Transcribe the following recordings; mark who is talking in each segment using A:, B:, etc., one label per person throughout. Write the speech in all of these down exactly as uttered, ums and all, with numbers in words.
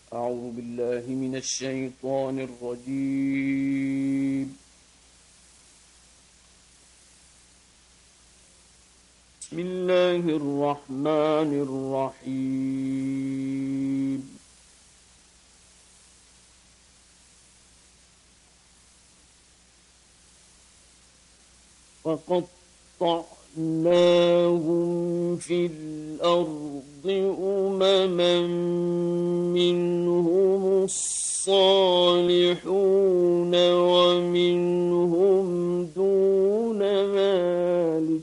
A: أعوذ بالله من الشيطان الرجيم. بسم الله الرحمن الرحيم. فقطعناهم في الأرض أمما منهم الصالحون ومنهم دون ذلك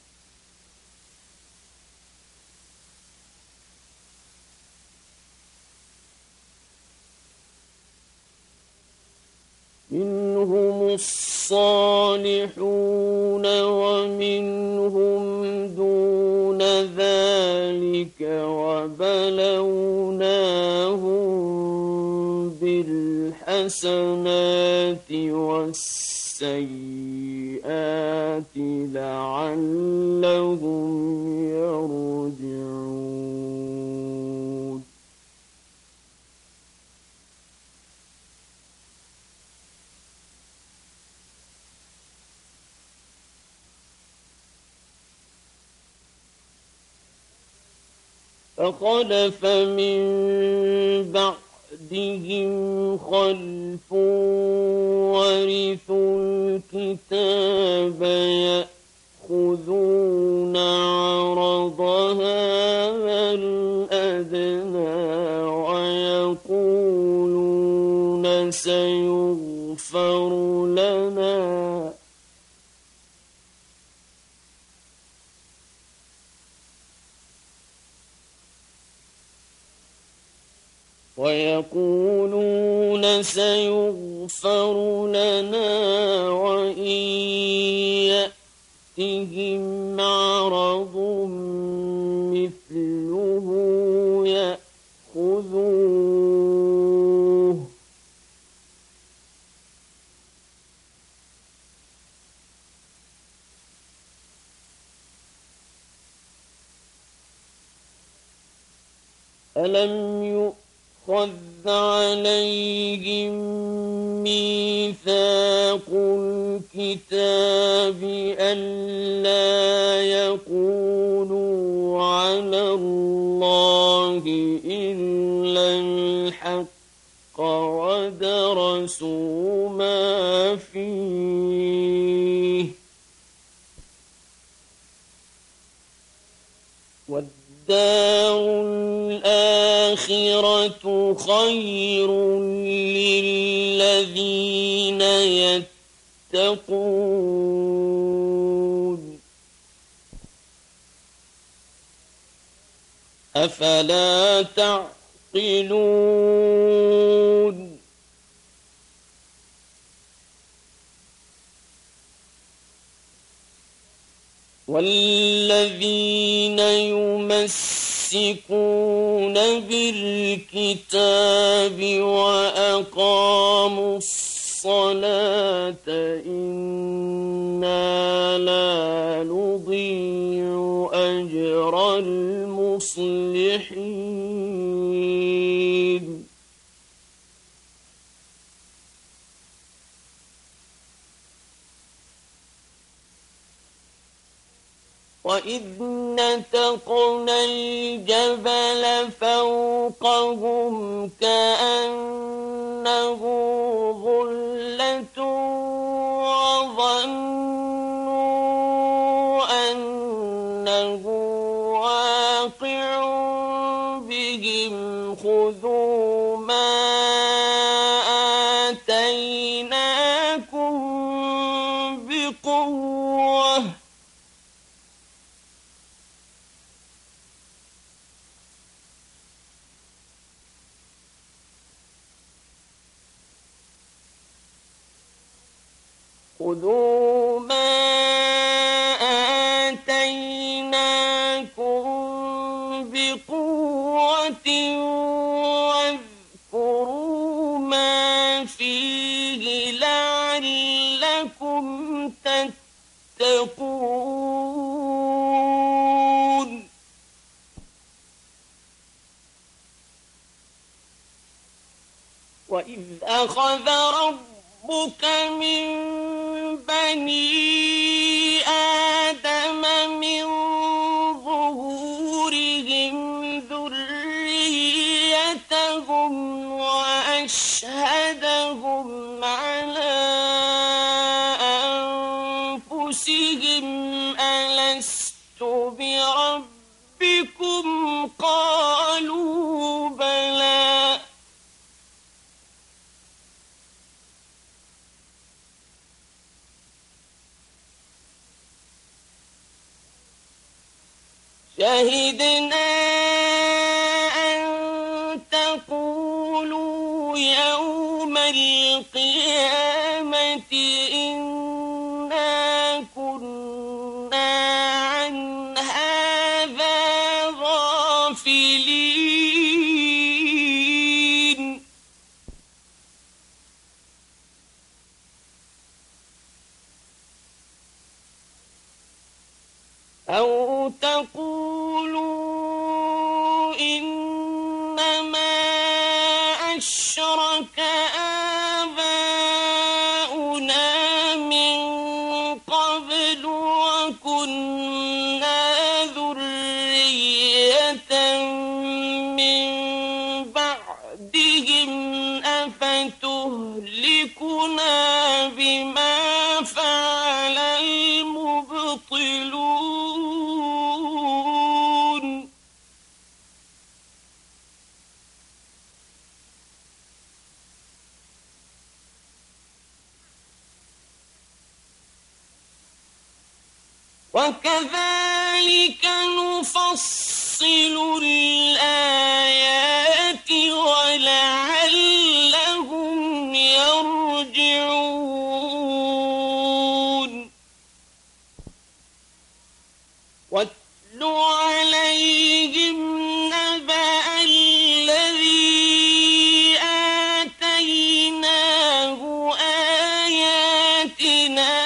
A: منهم الصالحون ومنهم دون ذلك وبلوناهم بالحسنات والسيئات لعلهم يرجعون. فخلف من بعدهم خلف ورثوا الكتاب يأخذون عرض هذا الأدنى ويقولون سيغفر لنا ويقولون سيغفر لنا وإن يأتهم عرض مثله يأخذوه ألم يؤمنوا خذ عليهم ميثاق الكتاب ألا يقولوا على الله إلا الحق ودرسوا ما فيه والدار الآخرة خير للذين يتقون أفلا تعقلون والذين يمسكون بالكتاب وأقاموا الصلاة إنا لا نضيع أجر المصلحين وإذ نتقنا الجبل فوقهم كأنه ظلة وظنوا أنه واقع بهم خذوا ما آتيناكم بقوة خذوا ما آتيناكم بقوة واذكروا ما فيه لعلكم تتقون أخذ ربك من بني آدم من ظهورهم ذريتهم وأشهدهم على أنفسهم ألست بربكم قالوا بلى شهدنا أن تقولوا يوم القيامة إنا كنا عن هذا غافلين أو تقولوا إنما أشرك آباؤنا من قبل وكنا ذرية من بعدهم أفتهلكنا بما فعل المبطلون وكذلك نفصل الآيات ولعلهم يرجعون واتل عليهم نبأ الذي آتيناه آياتنا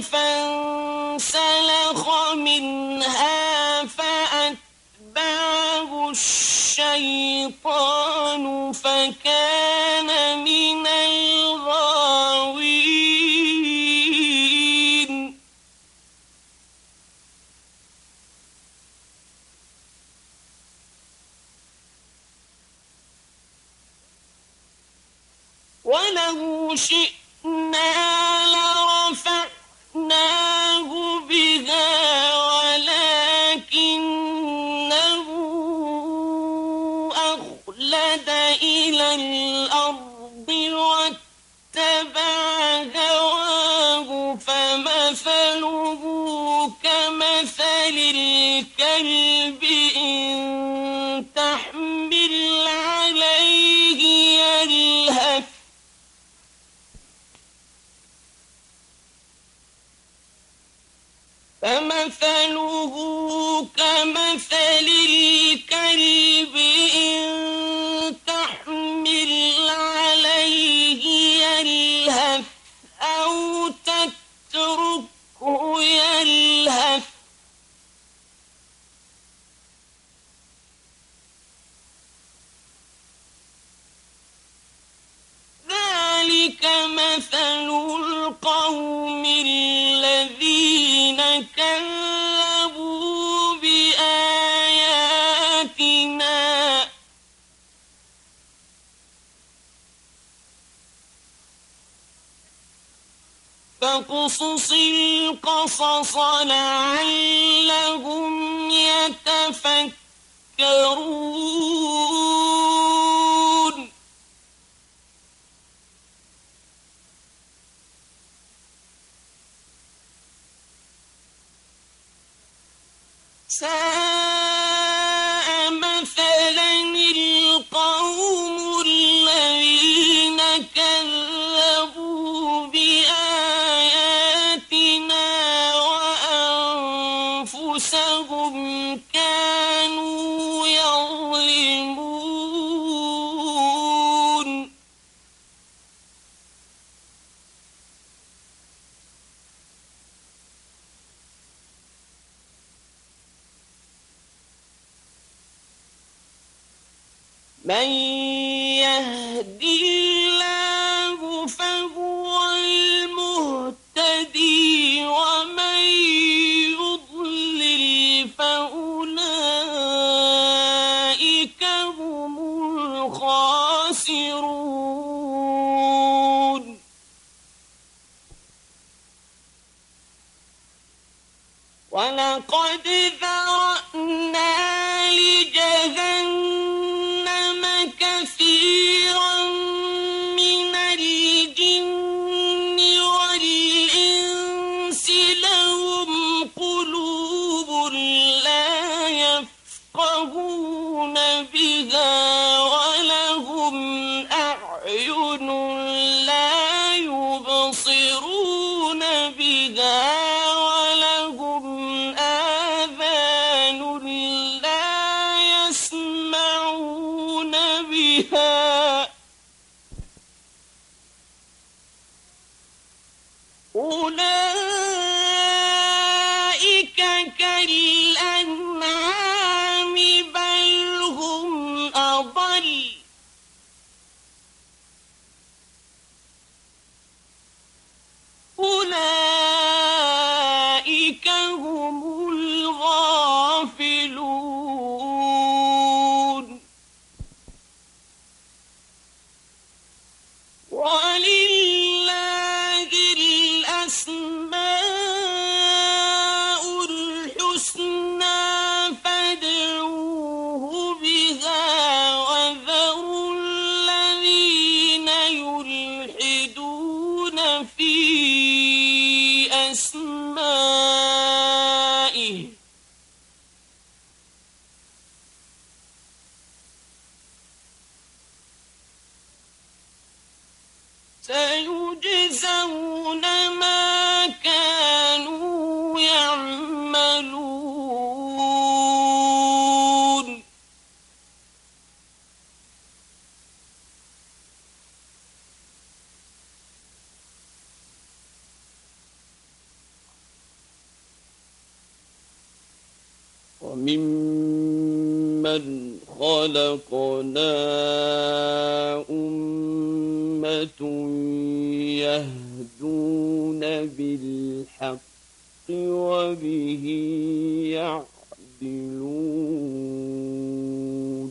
A: فانسلخ منها فأتبعه الشيطان فكان من الغاوين ولو شئنا لرفعناه بها ولكنه أخلد إلى الأرض واتبع هواه فمثله كمثل الكلب إن تحمل عليه يلهث فمثله كمثل الكلب إن تحمل عليه يلهث أو تتركه يلهث ذلك مثل القوم الذين كذبوا بآياتنا فاقصص القصص لعلهم يتفكرون ساء مثلا القوم الذين كذبوا بآياتنا وأنفسهم كانوا يظلمون من يهدي الله وَلَقَدْ ذَرَأْنَا لِجَهَنَّمَ كَثِيرًا مِنَ الْجِنِّ وَالْإِنسِ لَهُمْ قُلُوبٌ لَّا يَفْقَهُونَ بِهَا وَلَهُمْ أَعْيُنٌ لَّا يُبْصِرُونَ بِهَا وَلَهُمْ آذَانٌ لَّا يَسْمَعُونَ بِهَا أُولَٰئِكَ كَالْأَنْعَامِ بَلْ هُمْ أَضَلُّ أُولَٰئِكَ هُمُ الْغَافِلُونَ وَلِلَّهِ الْأَسْمَاءُ الْحُسْنَىٰ فَادْعُوهُ بِهَا وَذَرُوا الَّذِينَ يُلْحِدُونَ فِي أَسْمَائِهِ سَيُجْزَوْنَ مَا كَانُوا يَعْمَلُونَ وَمِمَّنْ خَلَقْنَا أُمَّةٌ يَهْدُونَ بِالْحَقِّ وَبِهِ يَعْدِلُونَ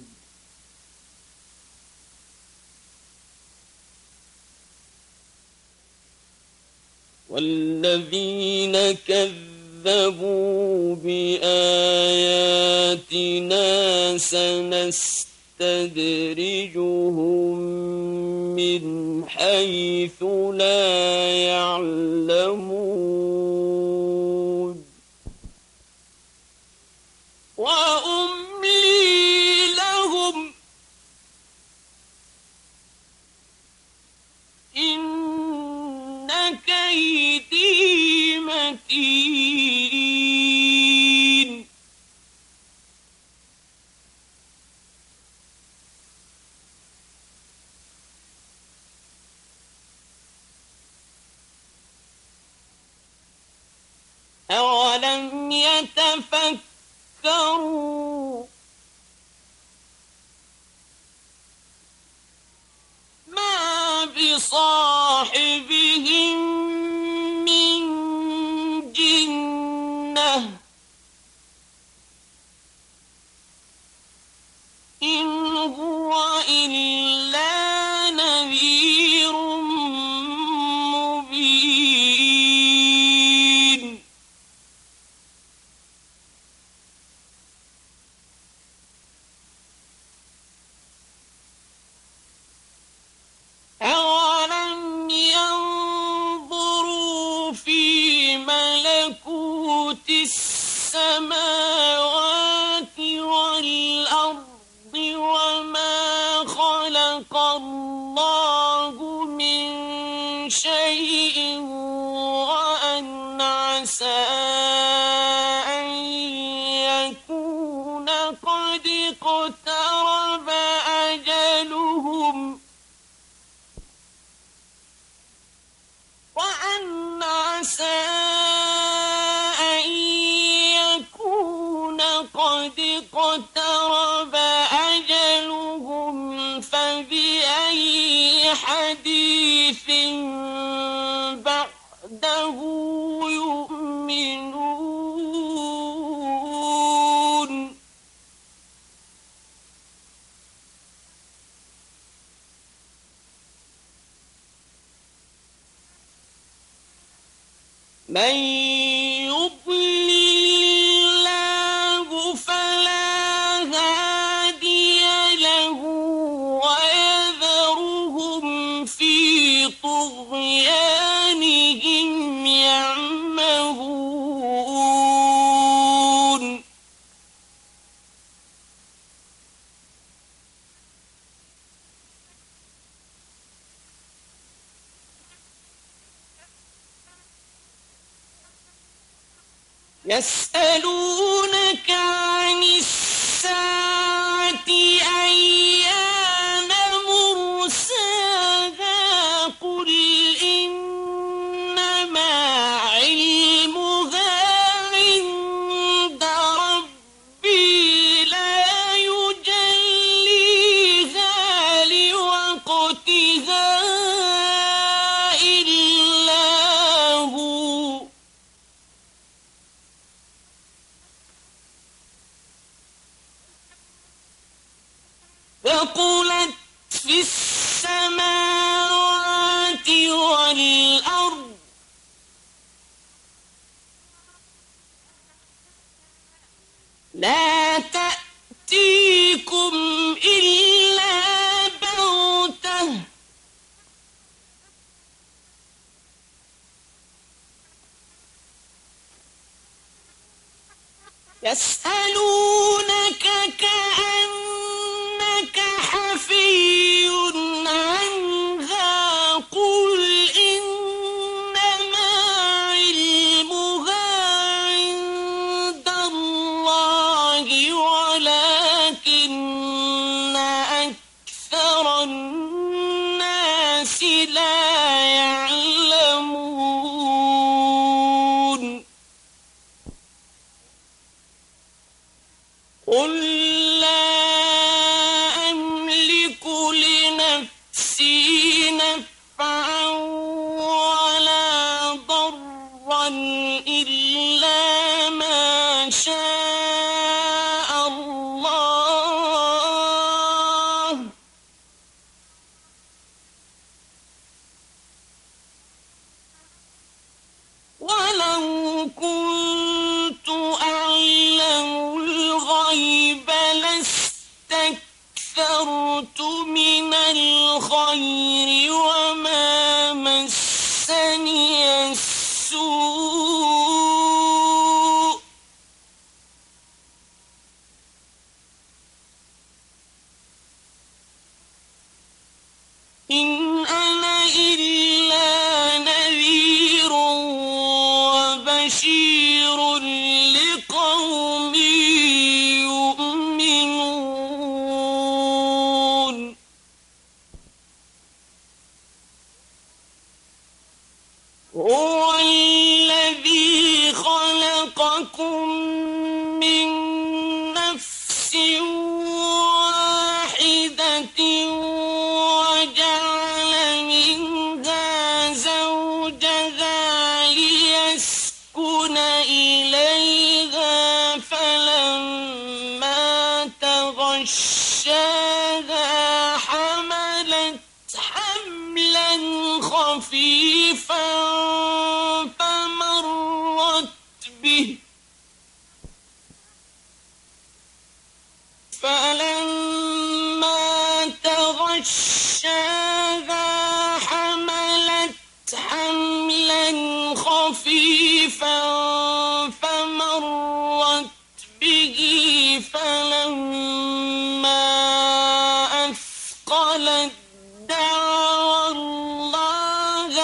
A: وَالَّذِينَ كَذَّبُوا بِآيَاتِنَا سَنَسْتَدْرِجُهُم مِّنْ حَيْثُ لَا يَعْلَمُونَ وَأُمْلِي لَهُمْ إِنَّ كَيْدِي مَتِينٌ أَوَلَمْ يَتَفَكَّرُوا مَا بِصَاحِبِهِم مِّن جِنَّةٍ إِنْ هُوَ إِلَّا نَذِيرٌ مُّبِينٌ أَوَلَمْ يَنظُرُوا فِي مَلَكُوتِ السَّمَاوَاتِ وَالْأَرْضِ وَمَا خَلَقَ اللَّهُ مِن شَيْءٍ وَأَنْ عَسَىٰ أَن يَكُونَ قَدِ اقْتَرَبَ أَجَلُهُمْ وَأَنْ عَسَىٰ أَن يَكُونَ قَدِ اقْتَرَبَ أَجَلُهُمْ فَبِأَيِّ حَدِيثٍ بَعْدَهُ يُؤْمِنُونَ مَن يُضْلِلِ يسألونك عن الساعة أيان مرساها قل إنما علمها عند ربي لا يجليها لوقتها إلا هو ثقلت في السماوات والأرض لا تأتيكم إلا بغتة يسألونك كأنك حفي عنها قل إنما علمها عند الله ولكن أكثر الناس لا يعلمون قل لا أملك لنفسي نفعا ولا ضرا إلا ما شاء الله ولو كنت أعلم الغيب لاستكثرت من الخير وما مسني السوء إن أنا إلا نذير وبشير لقوم يؤمنون هو الذي خلقكم من نفس واحدة وجعل منها زوجها ليسكن إليها فلما تغشاها حملت حملا خفيفا فمرت به فلما تغشاها حملت حملا خفيفا فمرت به فلما أثقلت دعوا الله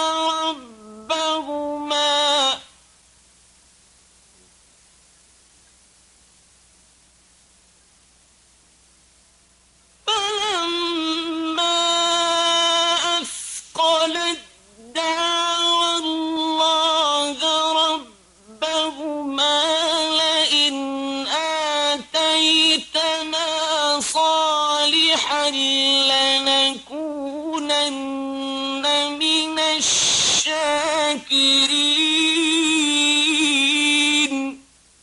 A: ربهما فلما أثقلت دعوا الله ربهما لئن آتيتنا صالحا لنكونن من الشاكرين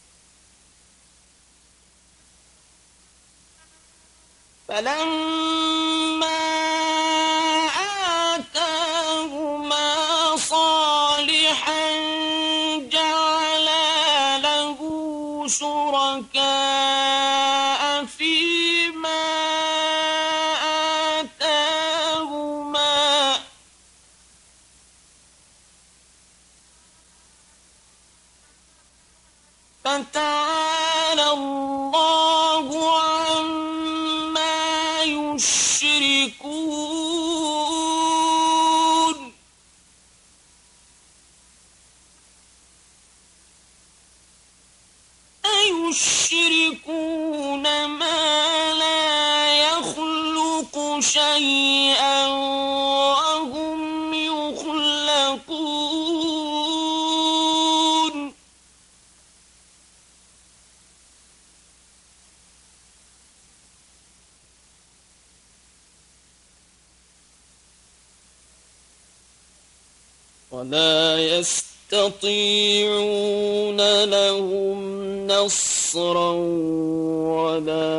A: فلما آتاهما صالحا جعلا له شركاء فيما آتاهما فتعالى الله عما يشركون يشركون ما لا يخلق شيئا وهم يخلقون ولا يستطيعون لهم نصرا ولا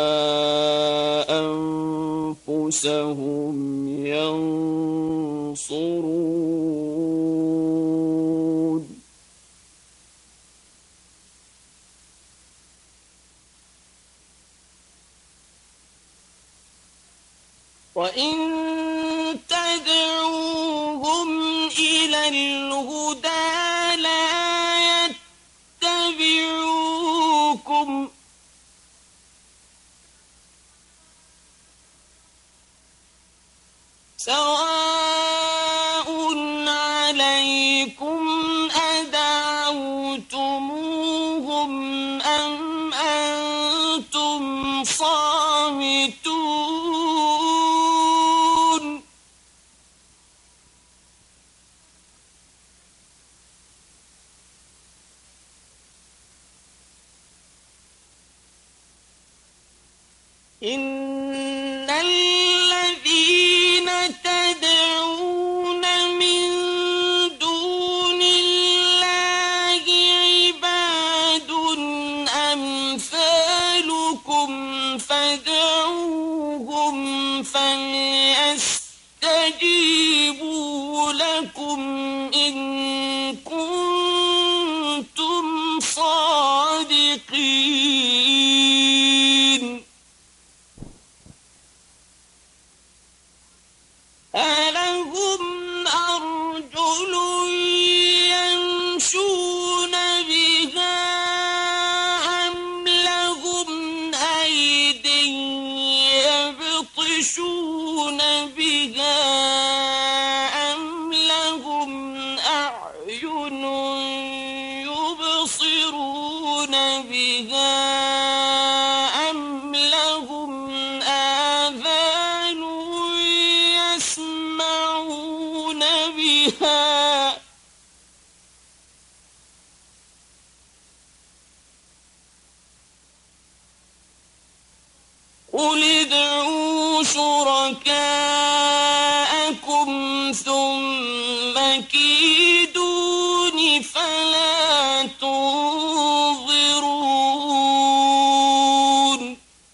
A: أنفسهم ينصرون وإن تدعوهم إلى الهدى لا يتبعوكم سواء عليكم أدعوتموهم أم أنتم صامتون إن الذين تدعون من دون الله عباد أمثالكم فادعوهم فليستجيبوا لكم إن كنتم صادقين ألهم أرجل يمشون بها أم لهم أيد يبطشون بها أم لهم أعين يبصرون بها أم لهم آذان يسمعون بها قل ادعوا شركاءكم ثم كيدون فلا تنظرون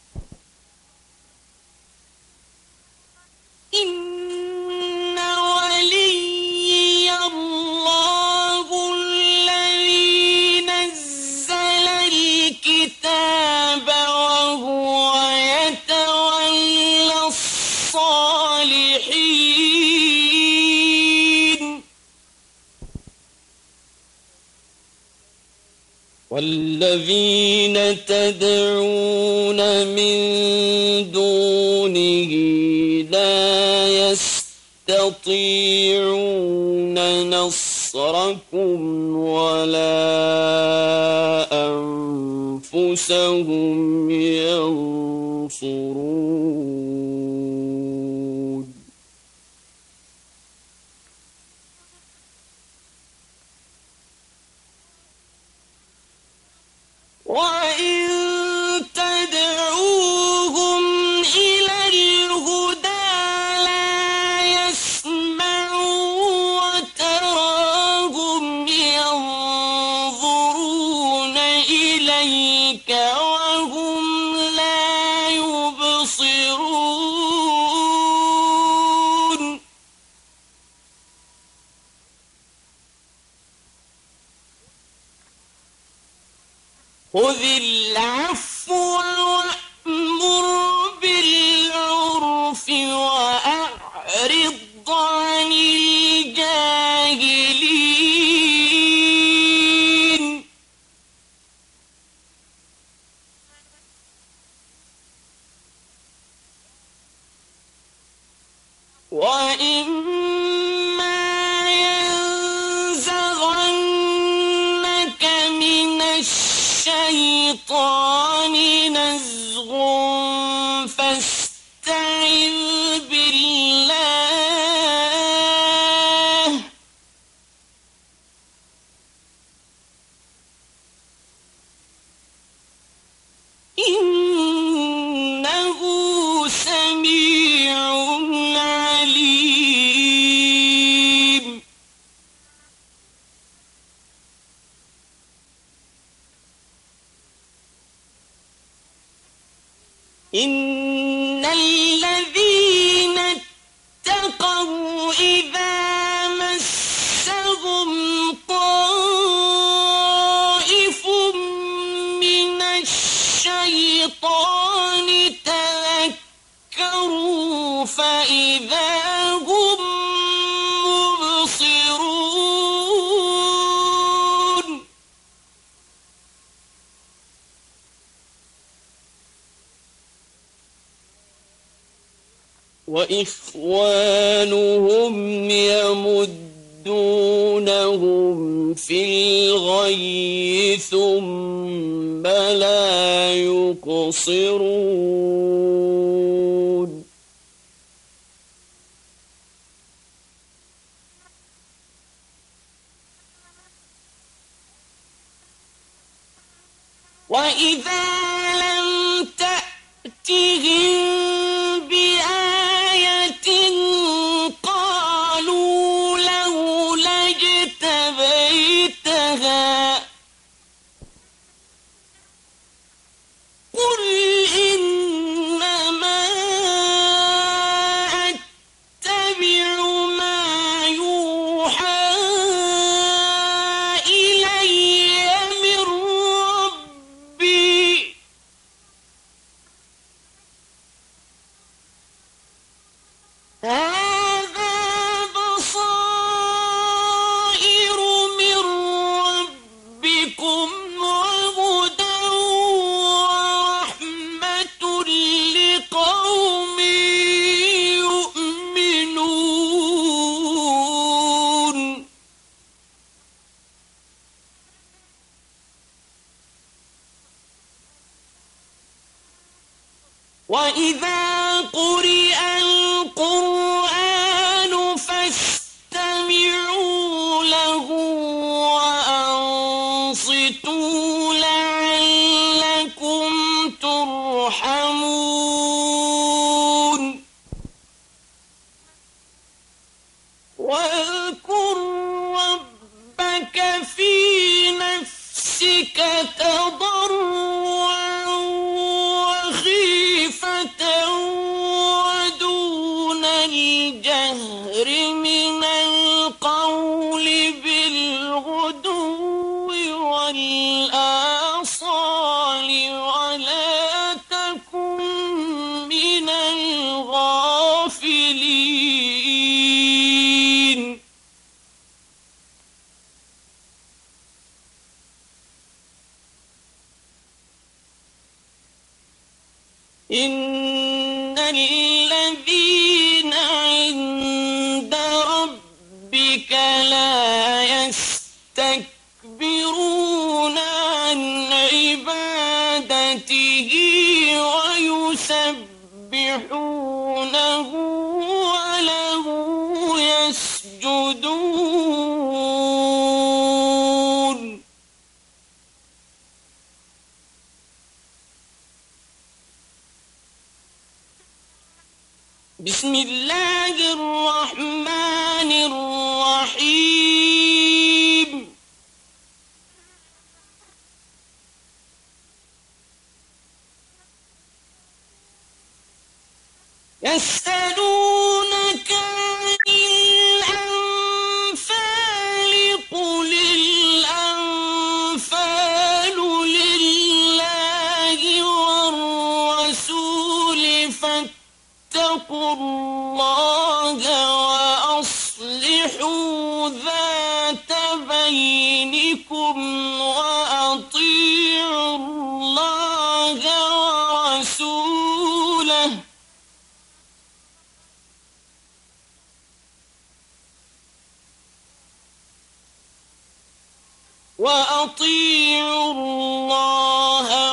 A: إن وليي الله الذي نزل الكتاب وهو يتولى الصالحين والذين تدعون من دونه لا يستطيعون نصركم ولا أنفسهم ينصرون وإن تدعوهم إلى الهدى لا يسمعوا وتراهم ينظرون إليك وهم لا يبصرون خذ العفو وأمر بالعرف وأعرض عن الجاهلين وإما ينزغنك من الشيطان الشيطان نزغ فاستعذ بالله إنه سميع عليم. إن الذين اتقوا إذا مسهم طائف من الشيطان تذكروا فإذا هم مبصرون. وإخوانهم يمدونهم في الغي ثم لا يقصرون. وإذا لم تأتهم بآية قالوا لولا اجتبيتها قل إنما أتبع ما يوحى إلي من ربي هذا بصائر من ربكم وهدى ورحمة لقوم يؤمنون. وإذا قرئ القرآن فاستمعوا له وأنصتوا لعلكم ترحمون. واذكر ربك في نفسك تضرعا وخيفة ودون الجهر من القول بالغدو والآصال ولا تكن من الغافلين. إن الذين عند ربك لا يستكبرون عن عبادته ويسبحونه وله يسجدون. بسم الله الرحمن الرحيم. يسألونك عن الأنفال قل الأنفال لله والرسول فاتقوا الله وأصلحوا ذات بينكم وأطيعوا الله ورسوله وأطيعوا الله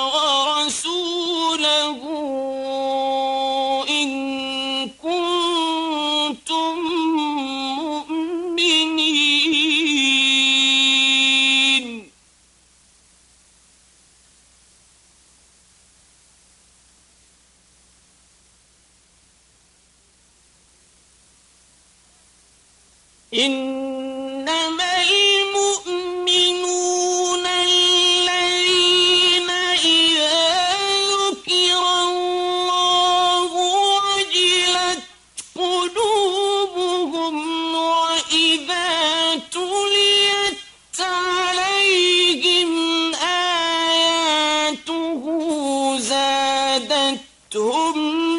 A: إنما المؤمنون الذين إذا ذكر الله وجلت قلوبهم وإذا تليت عليهم آياته زادتهم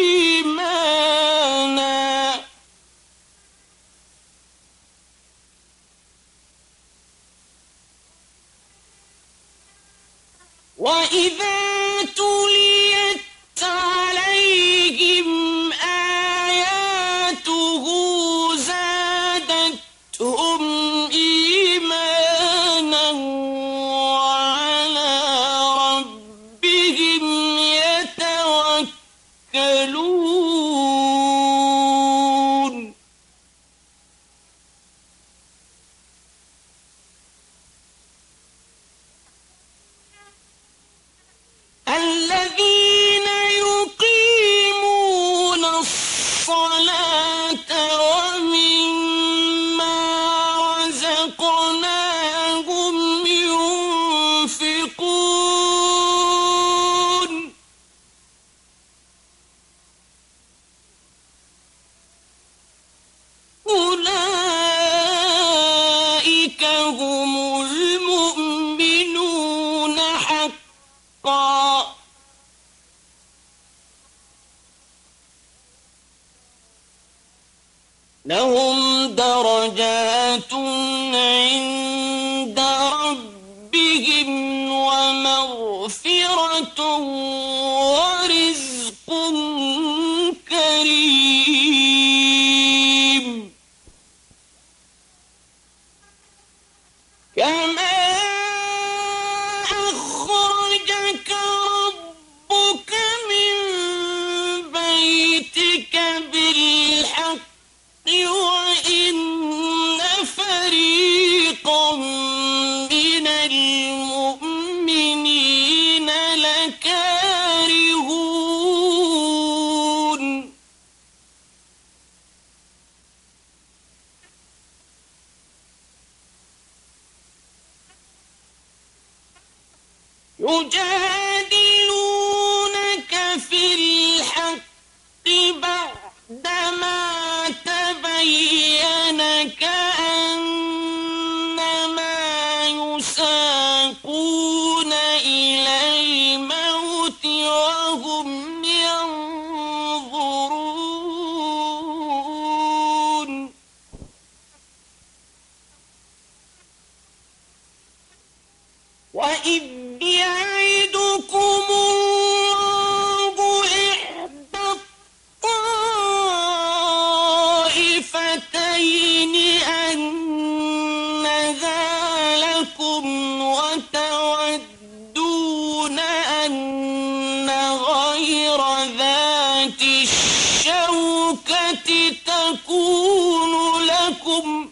A: إيمانا وإذا تليت عليهم آياته زادتهم إيمانا وعلى ربهم يتوكلون الذين يقيمون الصلاة ومما رزقناهم ينفقون أولئك هم المؤمنون حقا لهم درجات عند ربهم ومغفرة ورزق كريم كما أخرجك ربك من بيتك بالحق وإن فريقا من المؤمنين لكارهون يجادلونك في الحق بعدما تبين كأنما يساقون إلى الموت وهم ينظرون وإذ يعدكم الله إحدى الطائفتين أنها لكم وتودون أن غير ذات الشوكة تكون لكم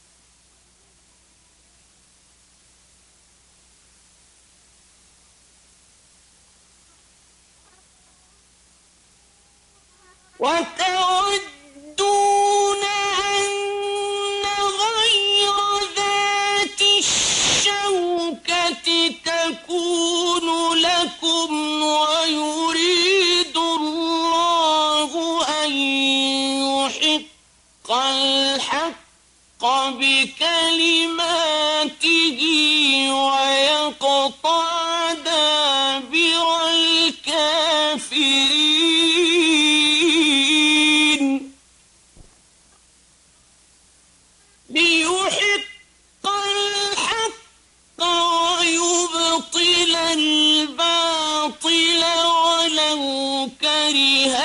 A: وتودون أن غير ذات الشوكة تكون لكم ويريد الله أن يحق الحق بكلماته ويقطع دابر الكافرين ليحق الحق ويبطل الباطل ولو كره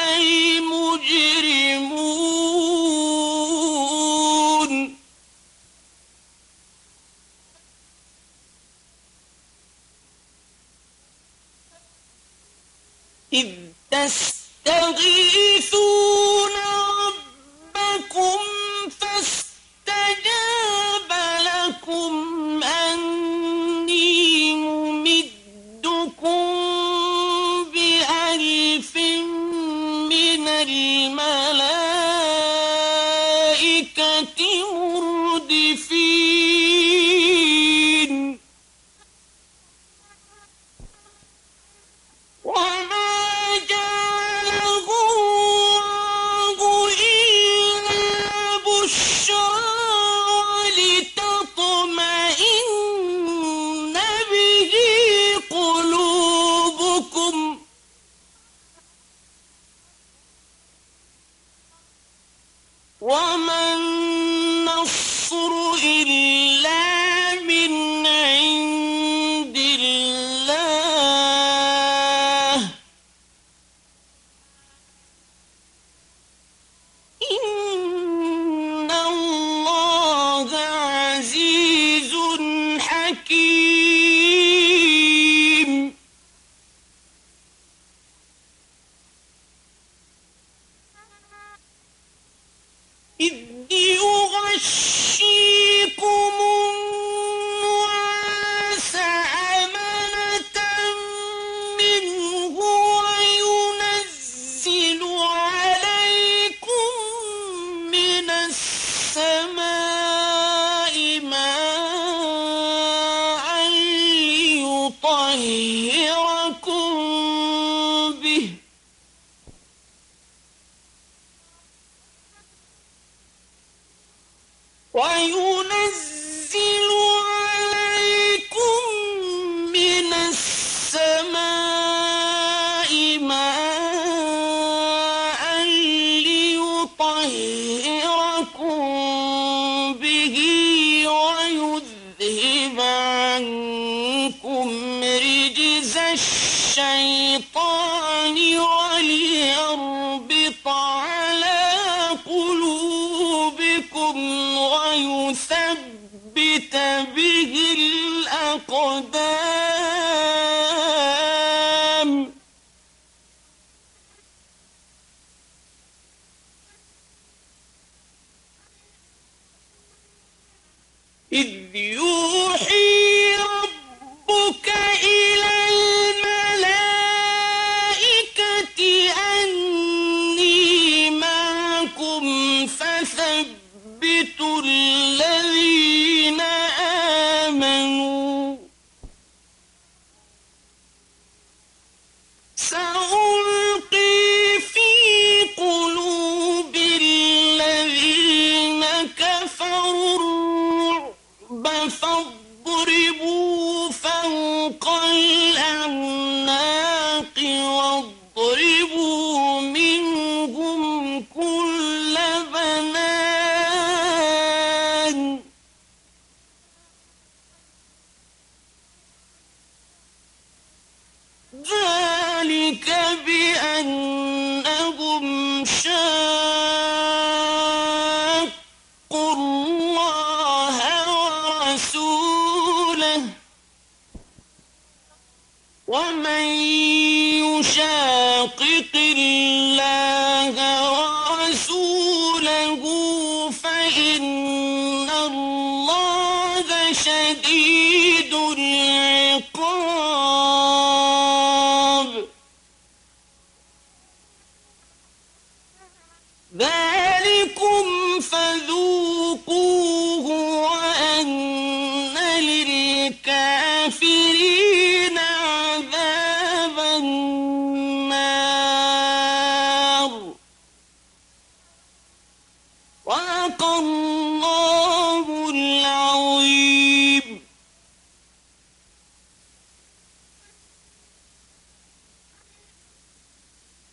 A: المجرمون إذ تستغيثون ربكم فاستجاب لكم أني ممدكم بألف من الملائكة حكيم إذ يغشيكم النعاس أمنة منه وينزل عليكم من السماء ماء ليطهركم به وينزل عليكم من السماء ماء ليطهركم به ويذهب عنكم رجز الشيطان وليربط على قلوبكم ويثبت به الأقدام إذ يوحي ربك إلى الملائكة أني معكم فثبتوا الذين آمنوا سألقي في قلوب الذين كفروا الرعب فاضربوا فوق الأعناق واضربوا منهم كل بنان ذلك بأنهم شاقوا الله ورسوله ومن يشاقق الله ورسوله فإن الله شديد العقاب ذلك